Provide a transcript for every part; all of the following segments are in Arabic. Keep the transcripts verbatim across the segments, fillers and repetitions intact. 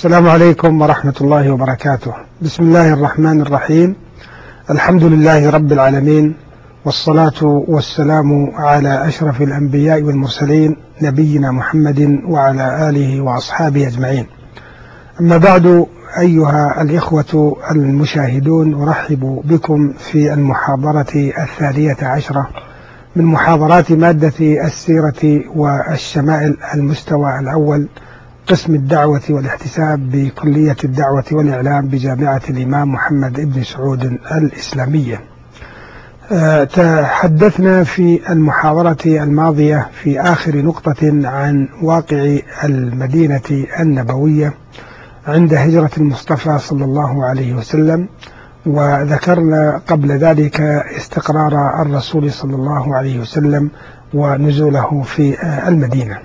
السلام عليكم ورحمة الله وبركاته. بسم الله الرحمن الرحيم. الحمد لله رب العالمين، والصلاة والسلام على أشرف الأنبياء والمرسلين نبينا محمد وعلى آله وأصحابه أجمعين. أما بعد، أيها الإخوة المشاهدون، أرحب بكم في المحاضرة الثانية عشرة من محاضرات مادة السيرة والشمائل المستوى الأول، قسم الدعوة والاحتساب بكلية الدعوة والإعلام بجامعة الإمام محمد بن سعود الإسلامية. أه تحدثنا في المحاضرة الماضية في آخر نقطة عن واقع المدينة النبوية عند هجرة المصطفى صلى الله عليه وسلم، وذكرنا قبل ذلك استقرار الرسول صلى الله عليه وسلم ونزوله في المدينة.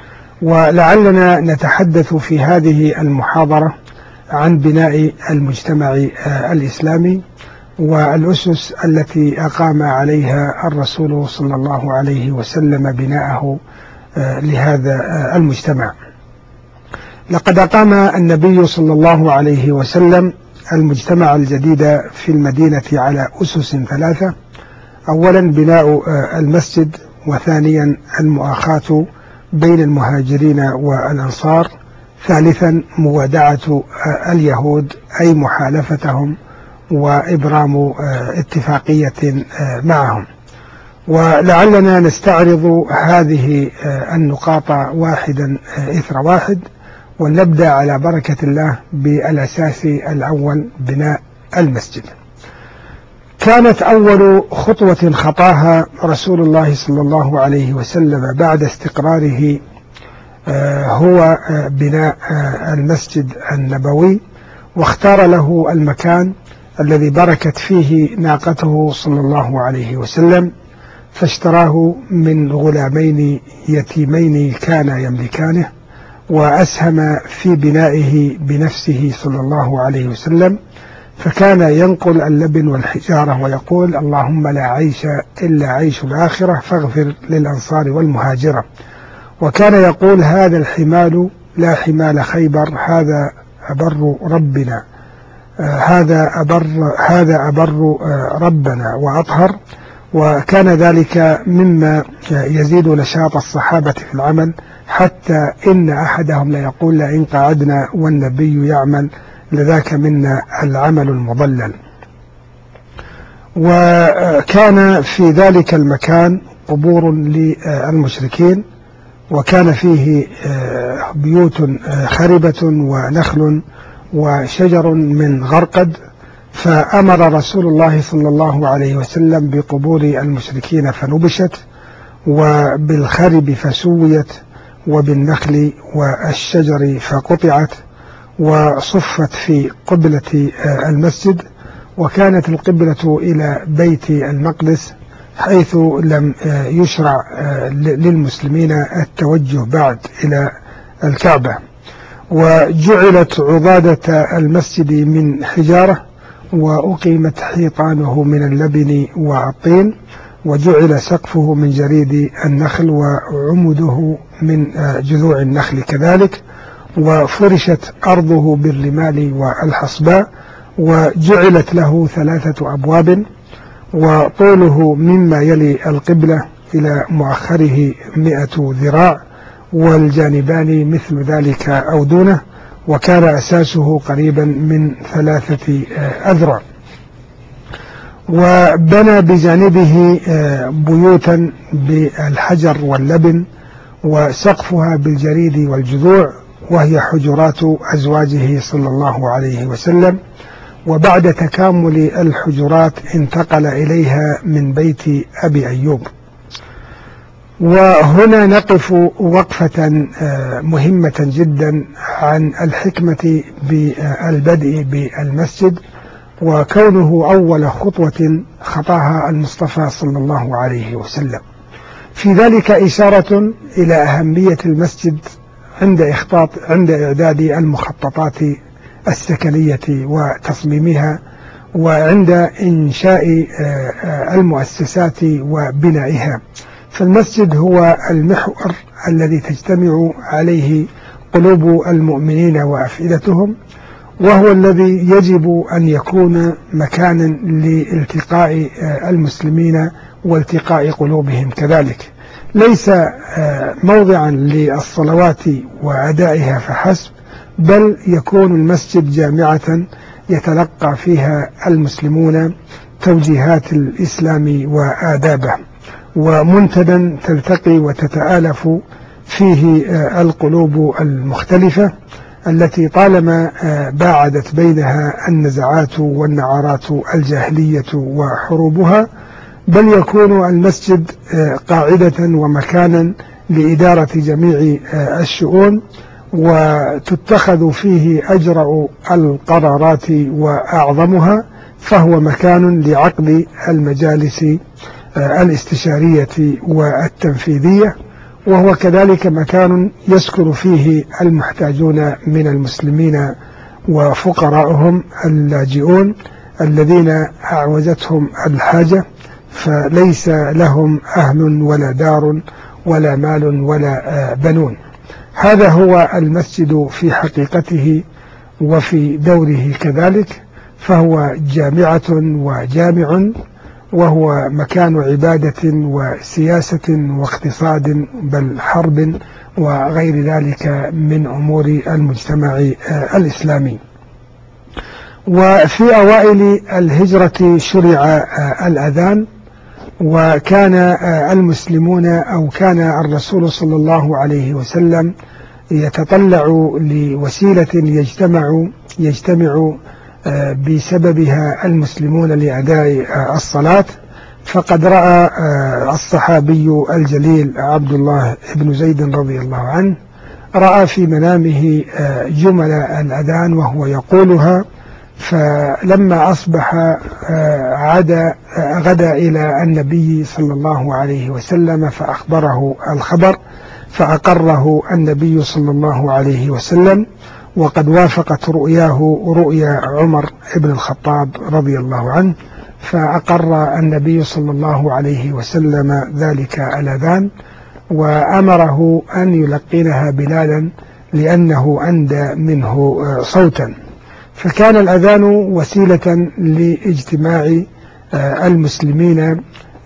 ولعلنا نتحدث في هذه المحاضرة عن بناء المجتمع الإسلامي والأسس التي أقام عليها الرسول صلى الله عليه وسلم بناءه لهذا المجتمع. لقد أقام النبي صلى الله عليه وسلم المجتمع الجديد في المدينة على أسس ثلاثة: أولا بناء المسجد، وثانيا المؤاخاة بين المهاجرين والأنصار، ثالثا موادعة اليهود أي محالفتهم وإبرام اتفاقية معهم. ولعلنا نستعرض هذه النقاط واحدا إثر واحد، ونبدأ على بركة الله بالأساس الأول: بناء المسجد. كانت أول خطوة خطاها رسول الله صلى الله عليه وسلم بعد استقراره هو بناء المسجد النبوي، واختار له المكان الذي بركت فيه ناقته صلى الله عليه وسلم، فاشتراه من غلامين يتيمين كان يملكانه، وأسهم في بنائه بنفسه صلى الله عليه وسلم، فكان ينقل اللبن والحجارة ويقول: اللهم لا عيش إلا عيش الآخرة فاغفر للأنصار والمهاجرة. وكان يقول: هذا الحمال لا حمال خيبر، هذا أبر ربنا هذا أبر هذا أبر ربنا وأطهر. وكان ذلك مما يزيد نشاط الصحابة في العمل، حتى إن أحدهم ليقول: لئن قعدنا والنبي يعمل لذاك منا العمل المضلل. وكان في ذلك المكان قبور للمشركين، وكان فيه بيوت خربة ونخل وشجر من غرقد، فأمر رسول الله صلى الله عليه وسلم بقبور المشركين فنبشت، وبالخرب فسويت، وبالنخل والشجر فقطعت، وصفت في قبلة المسجد. وكانت القبلة إلى بيت المقدس، حيث لم يشرع للمسلمين التوجه بعد إلى الكعبة. وجعلت عضادة المسجد من حجارة، وأقيمت حيطانه من اللبن والطين، وجعل سقفه من جريد النخل، وعمده من جذوع النخل كذلك، وفرشت أرضه بالرمال والحصباء، وجعلت له ثلاثة أبواب، وطوله مما يلي القبلة إلى مؤخره مئة ذراع، والجانبان مثل ذلك أو دونه، وكان أساسه قريبا من ثلاثة أذرع. وبنى بجانبه بيوتا بالحجر واللبن، وسقفها بالجريد والجذوع، وهي حجرات أزواجه صلى الله عليه وسلم. وبعد تكامل الحجرات انتقل إليها من بيت أبي أيوب. وهنا نقف وقفة مهمة جدا عن الحكمة بالبدء بالمسجد، وكونه أول خطوة خطاها المصطفى صلى الله عليه وسلم. في ذلك إشارة إلى أهمية المسجد عند إخطاط عند إعداد المخططات السكنية وتصميمها، وعند إنشاء المؤسسات وبنائها. فالمسجد هو المحور الذي تجتمع عليه قلوب المؤمنين وأفئدتهم، وهو الذي يجب أن يكون مكانا لالتقاء المسلمين والتقاء قلوبهم كذلك، ليس موضعا للصلوات وأدائها فحسب، بل يكون المسجد جامعة يتلقى فيها المسلمون توجيهات الإسلام وآدابه، ومنتدى تلتقي وتتآلف فيه القلوب المختلفة التي طالما باعدت بينها النزعات والنعرات الجاهلية وحروبها، بل يكون المسجد قاعدة ومكانا لإدارة جميع الشؤون، وتتخذ فيه أجرأ القرارات وأعظمها، فهو مكان لعقد المجالس الاستشارية والتنفيذية، وهو كذلك مكان يسكن فيه المحتاجون من المسلمين وفقراءهم اللاجئون الذين أعوزتهم الحاجة، فليس لهم أهل ولا دار ولا مال ولا بنون. هذا هو المسجد في حقيقته وفي دوره كذلك، فهو جامعة وجامع، وهو مكان عبادة وسياسة واقتصاد بل حرب وغير ذلك من أمور المجتمع الإسلامي. وفي أوائل الهجرة شرع الأذان، وكان المسلمون أو كان الرسول صلى الله عليه وسلم يتطلع لوسيلة يجتمع يجتمع بسببها المسلمون لأداء الصلاة، فقد رأى الصحابي الجليل عبد الله بن زيد رضي الله عنه رأى في منامه جمل الأذان وهو يقولها، فلما أصبح عاد غدا إلى النبي صلى الله عليه وسلم فأخبره الخبر، فأقره النبي صلى الله عليه وسلم، وقد وافقت رؤياه رؤيا عمر بن الخطاب رضي الله عنه، فأقر النبي صلى الله عليه وسلم ذلك الأذان، وأمره أن يلقنها بلالا لأنه أندى منه صوتا. فكان الأذان وسيلة لاجتماع المسلمين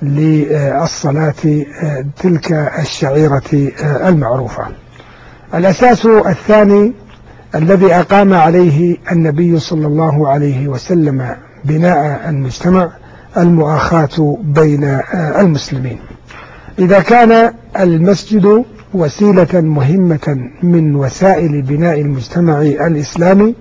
للصلاة تلك الشعيرة المعروفة. الأساس الثاني الذي أقام عليه النبي صلى الله عليه وسلم بناء المجتمع المؤاخاة بين المسلمين. إذا كان المسجد وسيلة مهمة من وسائل بناء المجتمع الإسلامي،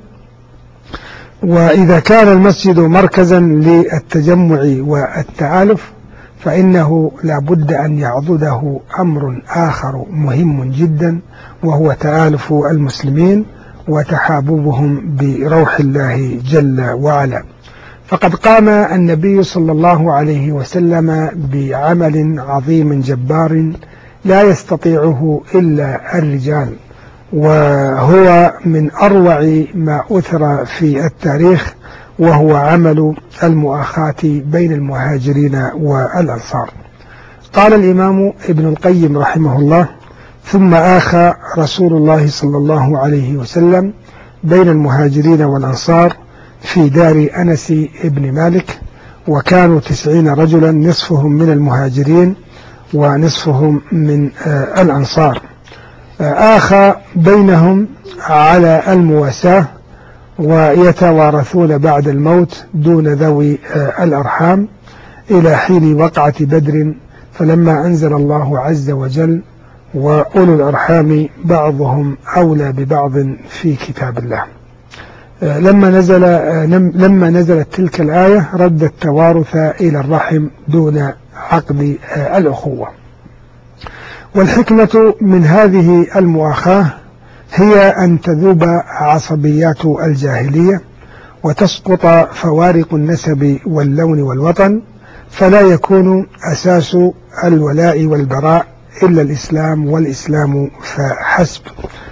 وإذا كان المسجد مركزا للتجمع والتآلف، فإنه لا بد أن يعضده أمر آخر مهم جدا، وهو تآلف المسلمين وتحاببهم بروح الله جل وعلا. فقد قام النبي صلى الله عليه وسلم بعمل عظيم جبار لا يستطيعه إلا الرجال، وهو من أروع ما أثر في التاريخ، وهو عمل المؤاخاة بين المهاجرين والأنصار. قال الإمام ابن القيم رحمه الله: ثم آخى رسول الله صلى الله عليه وسلم بين المهاجرين والأنصار في دار أنس ابن مالك، وكانوا تسعين رجلا، نصفهم من المهاجرين ونصفهم من الأنصار. آخى بينهم على المواساة، ويتوارثون بعد الموت دون ذوي الأرحام إلى حين وقعة بدر، فلما أنزل الله عز وجل: وأولو الأرحام بعضهم أولى ببعض في كتاب الله. لما نزل لما نزلت تلك الآية رد التوارث إلى الرحم دون عقد الأخوة. والحكمة من هذه المؤاخاة هي أن تذوب عصبيات الجاهلية، وتسقط فوارق النسب واللون والوطن، فلا يكون أساس الولاء والبراء إلا الإسلام والإسلام فحسب.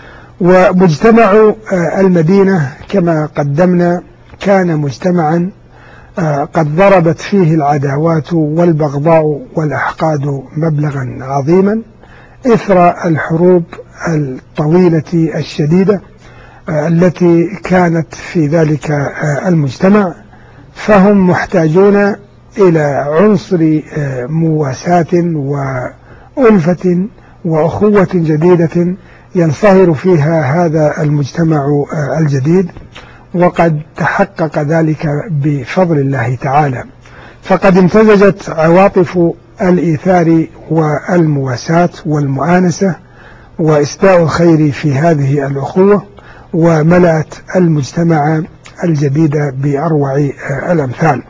ومجتمع المدينة كما قدمنا كان مجتمعا قد ضربت فيه العداوات والبغضاء والأحقاد مبلغا عظيما، إثر الحروب الطويلة الشديدة التي كانت في ذلك المجتمع، فهم محتاجون إلى عنصر مواساة وألفة وأخوة جديدة ينصهر فيها هذا المجتمع الجديد، وقد تحقق ذلك بفضل الله تعالى. فقد امتزجت عواطف الإيثار والمواساة والمؤانسة وإسداء الخير في هذه الأخوة، وملأت المجتمع الجديد بأروع الأمثال.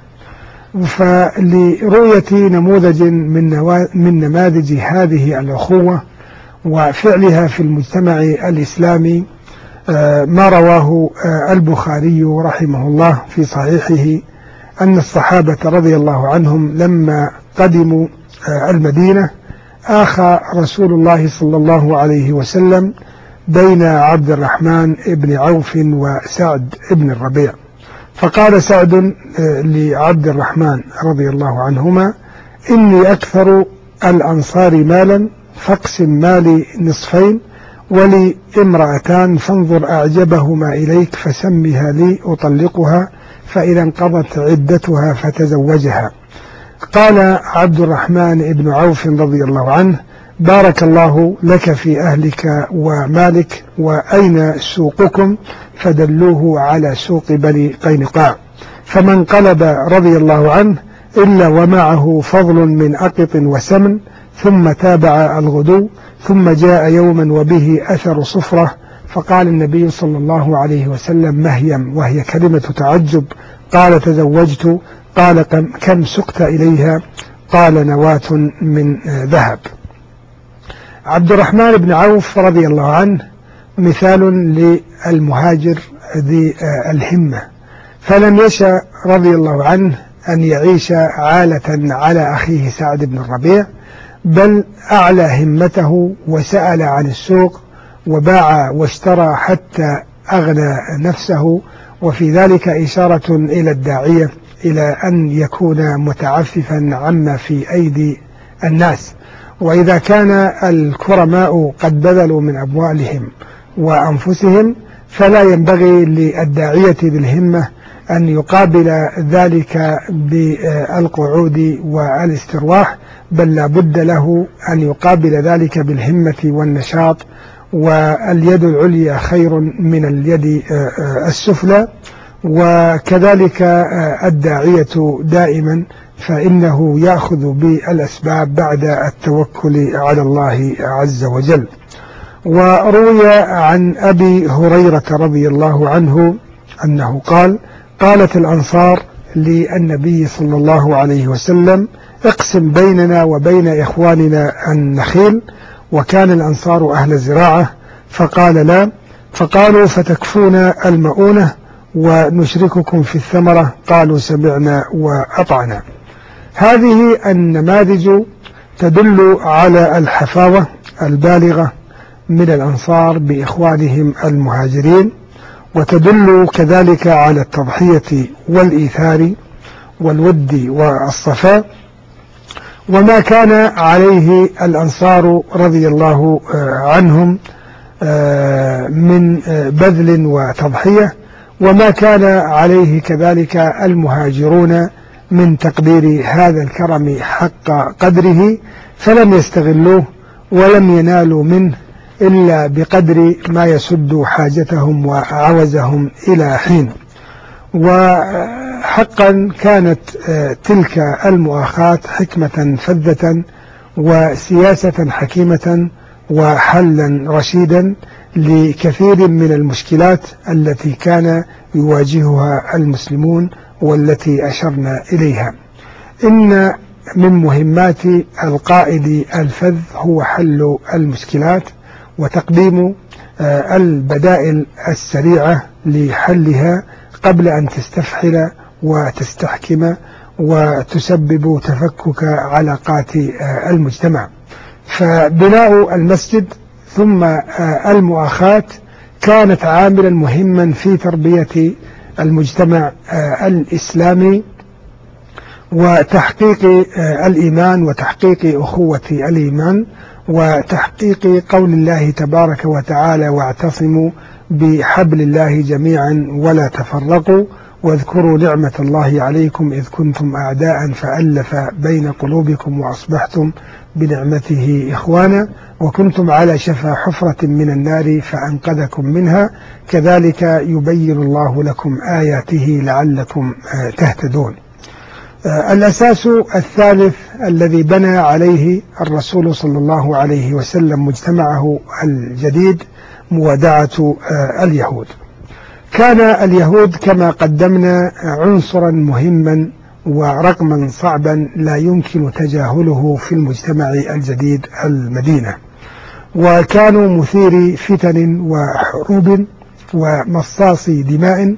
فلرؤية نموذج من, من نماذج هذه الأخوة وفعلها في المجتمع الإسلامي ما رواه البخاري رحمه الله في صحيحه أن الصحابة رضي الله عنهم لما قدموا المدينة آخى رسول الله صلى الله عليه وسلم بين عبد الرحمن بن عوف وسعد بن الربيع، فقال سعد لعبد الرحمن رضي الله عنهما: إني أكثر الأنصار مالا فاقسم مالي نصفين، ولي امرأتان فانظر أعجبهما إليك فسمها لي أطلقها، فإذا انقضت عدتها فتزوجها. قال عبد الرحمن بن عوف رضي الله عنه: بارك الله لك في أهلك ومالك، وأين سوقكم؟ فدلوه على سوق بني قينقاع، فما انقلب رضي الله عنه إلا ومعه فضل من أقط وسمن، ثم تابع الغدو، ثم جاء يوما وبه أثر صفرة، فقال النبي صلى الله عليه وسلم: مهيم، وهي كلمة تعجب. قال: تزوجت. قال: كم سقت إليها؟ قال: نواة من ذهب. عبد الرحمن بن عوف رضي الله عنه مثال للمهاجر ذي الهمة، فلم يشأ رضي الله عنه أن يعيش عالة على أخيه سعد بن الربيع، بل أعلى همته وسأل عن السوق وباع واشترى حتى أغنى نفسه، وفي ذلك إشارة إلى الداعية إلى أن يكون متعففا عما في أيدي الناس. وإذا كان الكرماء قد بذلوا من أموالهم وأنفسهم، فلا ينبغي للداعية بالهمة أن يقابل ذلك بالقعود والاسترواح، بل لا بد له أن يقابل ذلك بالهمة والنشاط، واليد العليا خير من اليد السفلى. وكذلك الداعية دائما فإنه يأخذ بالأسباب بعد التوكل على الله عز وجل. وروي عن أبي هريرة رضي الله عنه أنه قال: قالت الأنصار للنبي صلى الله عليه وسلم: اقسم بيننا وبين إخواننا النخيل، وكان الأنصار أهل زراعة، فقال: لا. فقالوا: فتكفون المؤونة ونشرككم في الثمرة؟ قالوا: سمعنا وأطعنا. هذه النماذج تدل على الحفاوة البالغة من الأنصار بإخوانهم المهاجرين، وتدل كذلك على التضحية والإيثار والود والصفاء، وما كان عليه الأنصار رضي الله عنهم من بذل وتضحية، وما كان عليه كذلك المهاجرون من تقدير هذا الكرم حق قدره، فلم يستغلوه ولم ينالوا منه إلا بقدر ما يسد حاجتهم وعوزهم إلى حين. وحقا كانت تلك المؤاخاة حكمة فذة وسياسة حكيمة وحلا رشيدا لكثير من المشكلات التي كان يواجهها المسلمون والتي أشرنا إليها. إن من مهمات القائد الفذ هو حل المشكلات وتقديم البدائل السريعة لحلها قبل أن تستفحل وتستحكم وتسبب تفكك علاقات المجتمع. فبناء المسجد ثم المؤاخاة كانت عاملا مهما في تربية المجتمع الإسلامي وتحقيق الإيمان وتحقيق أخوة الإيمان، وتحقيق قول الله تبارك وتعالى واعتصموا بحبل الله جميعا ولا تفرقوا واذكروا نعمة الله عليكم إذ كنتم أعداء فألف بين قلوبكم وأصبحتم بنعمته إخوانا وكنتم على شفا حفرة من النار فأنقذكم منها كذلك يبين الله لكم آياته لعلكم تهتدون. الأساس الثالث الذي بنى عليه الرسول صلى الله عليه وسلم مجتمعه الجديد موادعة اليهود. كان اليهود كما قدمنا عنصرا مهما ورقما صعبا لا يمكن تجاهله في المجتمع الجديد المدينة، وكانوا مثيري فتن وحروب ومصاصي دماء،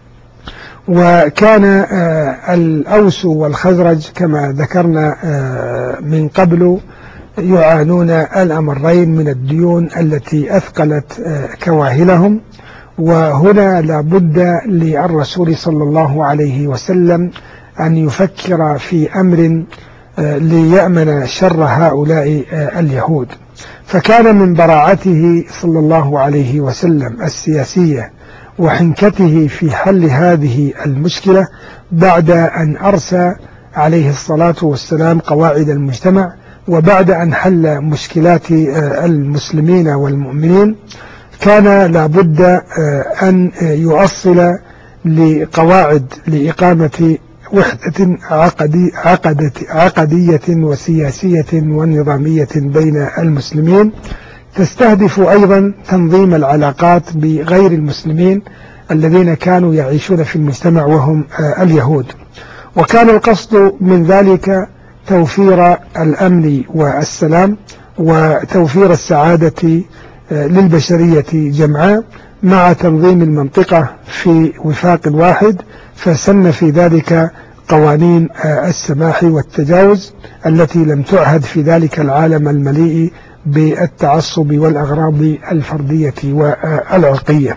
وكان الأوس والخزرج كما ذكرنا من قبل يعانون الأمرين من الديون التي أثقلت كواهلهم. وهنا لابد للرسول صلى الله عليه وسلم أن يفكر في أمر ليأمن شر هؤلاء اليهود، فكان من براعته صلى الله عليه وسلم السياسية وحنكته في حل هذه المشكلة بعد أن أرسى عليه الصلاة والسلام قواعد المجتمع وبعد أن حل مشكلات المسلمين والمؤمنين، كان لابد أن يؤصل لقواعد لإقامة وحدة عقدي عقدة عقدية وسياسية ونظامية بين المسلمين تستهدف أيضا تنظيم العلاقات بغير المسلمين الذين كانوا يعيشون في المجتمع وهم اليهود. وكان القصد من ذلك توفير الأمن والسلام وتوفير السعادة للبشرية جمعاء مع تنظيم المنطقة في وفاق واحد، فسن في ذلك قوانين السماح والتجاوز التي لم تعهد في ذلك العالم المليء بالتعصب والأغراض الفردية والعرقية.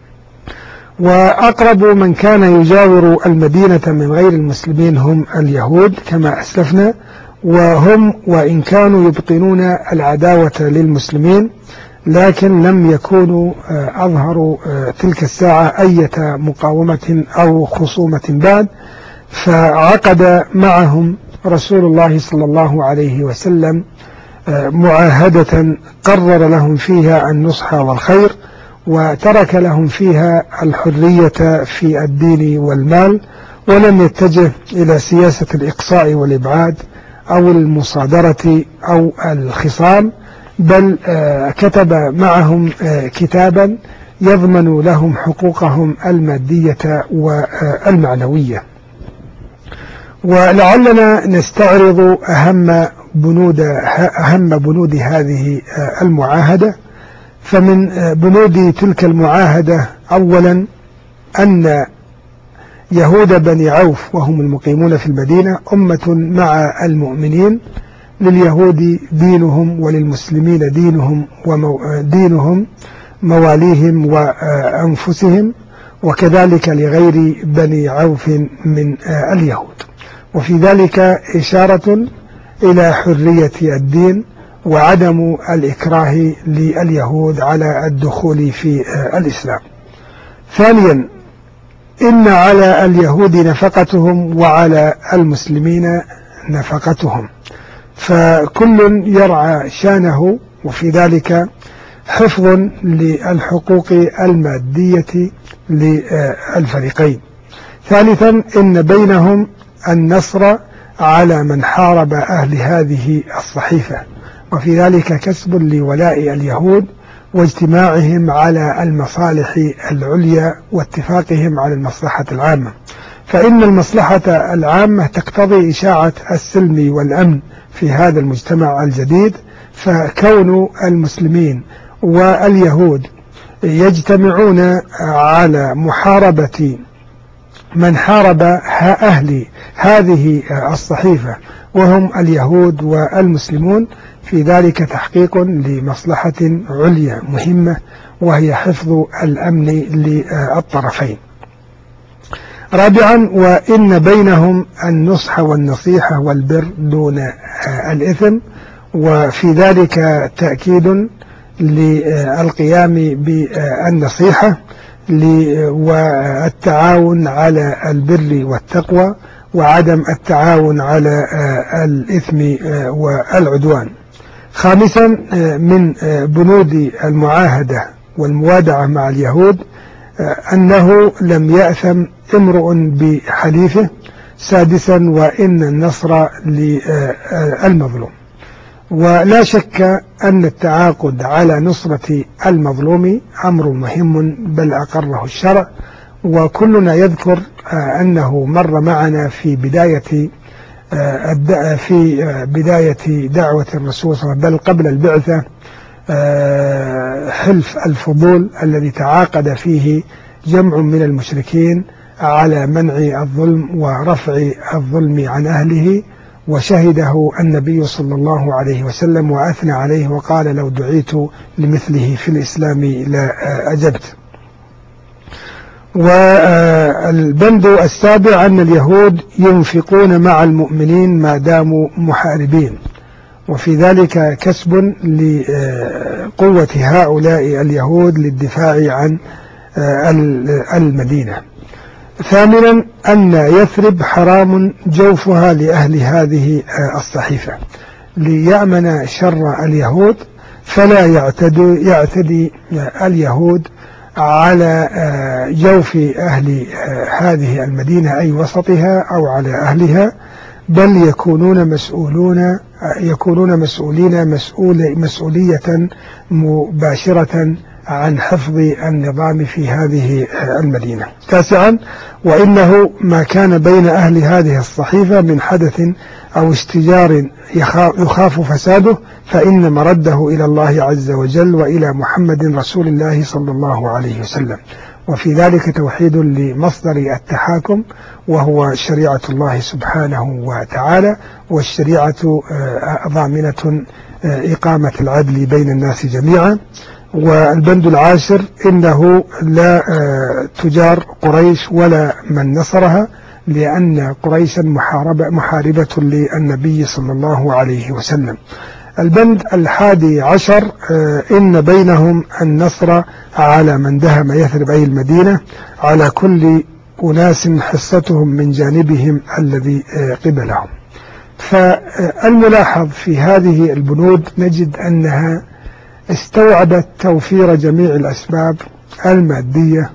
وأقرب من كان يجاور المدينة من غير المسلمين هم اليهود كما أسلفنا، وهم وإن كانوا يبطنون العداوة للمسلمين لكن لم يكونوا أظهروا تلك الساعة أي مقاومة أو خصومة بعد، فعقد معهم رسول الله صلى الله عليه وسلم معاهدة قرر لهم فيها النصح والخير وترك لهم فيها الحرية في الدين والمال، ولم يتجه إلى سياسة الإقصاء والإبعاد أو المصادرة أو الخصام، بل كتب معهم كتابا يضمن لهم حقوقهم المادية والمعنوية. ولعلنا نستعرض أهم بنود أهم بنود هذه المعاهدة. فمن بنود تلك المعاهدة أولا أن يهود بني عوف وهم المقيمون في المدينة أمة مع المؤمنين، لليهود دينهم وللمسلمين دينهم ودينهم مواليهم وأنفسهم، وكذلك لغير بني عوف من اليهود. وفي ذلك إشارة إلى حرية الدين وعدم الإكراه لليهود على الدخول في الإسلام. ثانيا إن على اليهود نفقتهم وعلى المسلمين نفقتهم، فكل يرعى شانه، وفي ذلك حفظ للحقوق المادية للفريقين. ثالثا إن بينهم النصر على من حارب أهل هذه الصحيفة، وفي ذلك كسب لولاء اليهود واجتماعهم على المصالح العليا واتفاقهم على المصلحة العامة، فإن المصلحة العامة تقتضي إشاعة السلم والأمن في هذا المجتمع الجديد، فكون المسلمين واليهود يجتمعون على محاربة من حارب أهل هذه الصحيفة وهم اليهود والمسلمون، في ذلك تحقيق لمصلحة عليا مهمة وهي حفظ الأمن للطرفين. رابعا وإن بينهم النصح والنصيحة والبر دون الإثم، وفي ذلك تأكيد للقيام بالنصيحة والتعاون على البر والتقوى وعدم التعاون على الإثم والعدوان. خامسا من بنود المعاهدة والموادعة مع اليهود أنه لم يأثم امرؤ بحليفه. سادسا وإن النصر للمظلوم. ولا شك أن التعاقد على نصرة المظلوم أمر مهم بل أقره الشرع، وكلنا يذكر أنه مر معنا في بداية في بداية دعوة الرسول صلى الله عليه وسلم بل قبل البعثة حلف الفضول الذي تعاقد فيه جمع من المشركين على منع الظلم ورفع الظلم عن أهله، وشهده النبي صلى الله عليه وسلم وأثنى عليه وقال لو دعيت لمثله في الإسلام لأجبت. والبند السابع أن اليهود ينفقون مع المؤمنين ما داموا محاربين، وفي ذلك كسب لقوة هؤلاء اليهود للدفاع عن المدينة. ثامنا أن يثرب حرام جوفها لأهل هذه الصحيفة ليأمن شر اليهود، فلا يعتدي, يعتدي اليهود على جوف أهل هذه المدينة أي وسطها أو على أهلها، بل يكونون مسؤولون يكونون مسؤولين مسؤول مسؤولية مباشرة عن حفظ النظام في هذه المدينة. تاسعا وإنه ما كان بين أهل هذه الصحيفة من حدث أو اشتجار يخاف فساده فإن مرده إلى الله عز وجل وإلى محمد رسول الله صلى الله عليه وسلم، وفي ذلك توحيد لمصدر التحاكم وهو شريعة الله سبحانه وتعالى، والشريعة ضامنة إقامة العدل بين الناس جميعا. والبند العاشر إنه لا تجار قريش ولا من نصرها لأن قريشا محاربة, محاربة للنبي صلى الله عليه وسلم. البند الحادي عشر إن بينهم النصر على من دهم يثرب أي المدينة على كل أناس حصتهم من جانبهم الذي قبلهم. فالملاحظ في هذه البنود نجد أنها استوعبت توفير جميع الأسباب المادية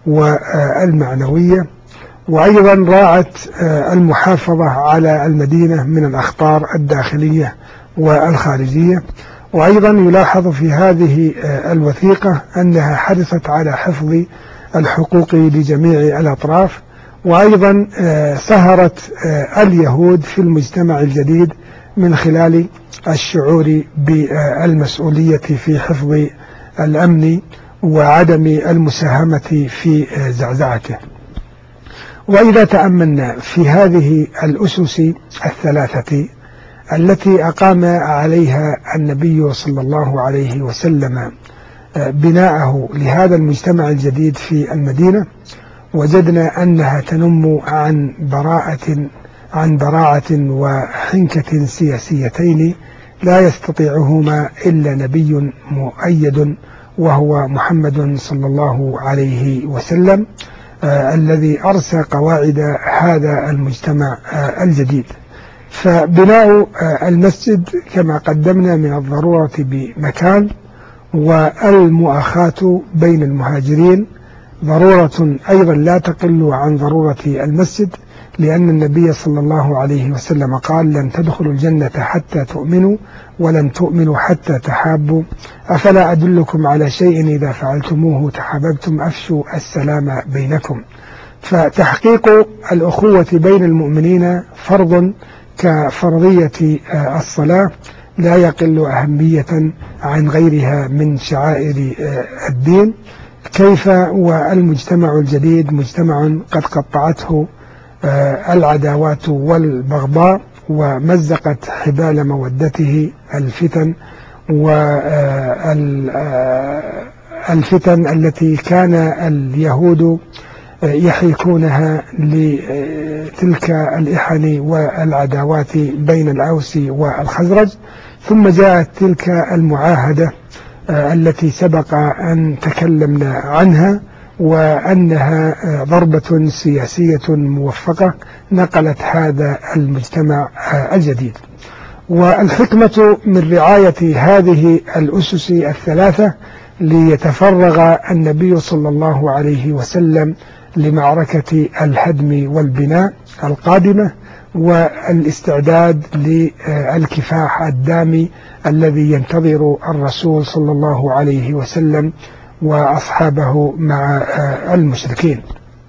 والمعنوية، وأيضا راعت المحافظة على المدينة من الأخطار الداخلية والخارجية. وأيضا يلاحظ في هذه الوثيقة أنها حرصت على حفظ الحقوق لجميع الأطراف، وأيضا سهرت اليهود في المجتمع الجديد من خلال الشعور بالمسؤولية في حفظ الأمن وعدم المساهمة في زعزعته. وإذا تأملنا في هذه الأسس الثلاثة التي أقام عليها النبي صلى الله عليه وسلم بناءه لهذا المجتمع الجديد في المدينة، وجدنا أنها تنم عن براءة عن براعة وحنكة سياسيتين لا يستطيعهما إلا نبي مؤيد وهو محمد صلى الله عليه وسلم آه الذي أرسى قواعد هذا المجتمع آه الجديد. فبناء آه المسجد كما قدمنا من الضرورة بمكان، والمؤاخاة بين المهاجرين ضرورة أيضا لا تقل عن ضرورة المسجد، لأن النبي صلى الله عليه وسلم قال لن تدخلوا الجنة حتى تؤمنوا ولن تؤمنوا حتى تحابوا، أفلا أدلكم على شيء إذا فعلتموه تحاببتم أفشوا السلام بينكم. فتحقيق الأخوة بين المؤمنين فرض كفرضية الصلاة لا يقل أهمية عن غيرها من شعائر الدين. كيف والمجتمع الجديد مجتمع قد قطعته العداوات والبغضاء ومزقت حبال مودته الفتن، والفتن التي كان اليهود يحيكونها لتلك الإحن والعداوات بين الأوس والخزرج. ثم جاءت تلك المعاهدة التي سبق أن تكلمنا عنها، وأنها ضربة سياسية موفقة نقلت هذا المجتمع الجديد. والحكمة من رعاية هذه الأسس الثلاثة ليتفرغ النبي صلى الله عليه وسلم لمعركة الهدم والبناء القادمة، والاستعداد للكفاح الدامي الذي ينتظر الرسول صلى الله عليه وسلم وأصحابه مع المشركين.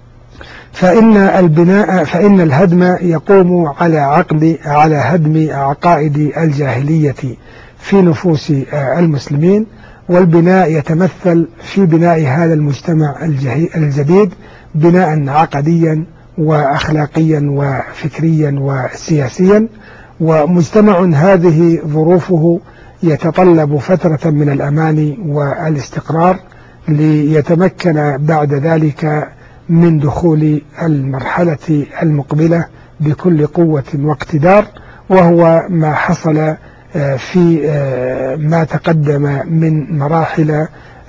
فإن البناء فإن الهدم يقوم على عقد على هدم عقائد الجاهلية في نفوس المسلمين، والبناء يتمثل في بناء هذا المجتمع الجديد بناء عقديا وأخلاقيا وفكريا وسياسيا. ومجتمع هذه ظروفه يتطلب فترة من الأمان والاستقرار ليتمكن بعد ذلك من دخول المرحلة المقبلة بكل قوة واقتدار، وهو ما حصل في ما تقدم من مراحل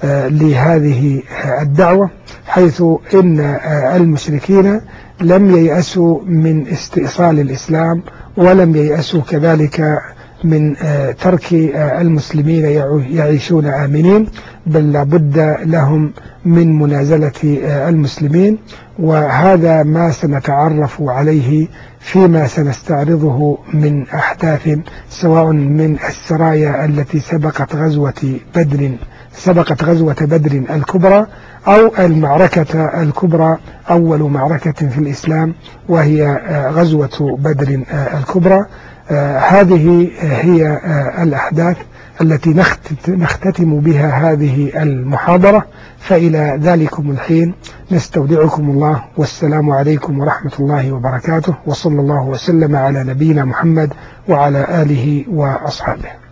لهذه الدعوة، حيث إن المشركين لم ييأسوا من استئصال الإسلام، ولم ييأسوا كذلك من ترك المسلمين يعيشون آمنين، بل لابد لهم من منازلة المسلمين. وهذا ما سنتعرف عليه فيما سنستعرضه من أحداث، سواء من السرايا التي سبقت غزوة بدر سبقت غزوة بدر الكبرى، أو المعركة الكبرى أول معركة في الإسلام وهي غزوة بدر الكبرى. هذه هي الأحداث التي نختتم بها هذه المحاضرة. فإلى ذلكم الحين نستودعكم الله، والسلام عليكم ورحمة الله وبركاته، وصلى الله وسلم على نبينا محمد وعلى آله وأصحابه.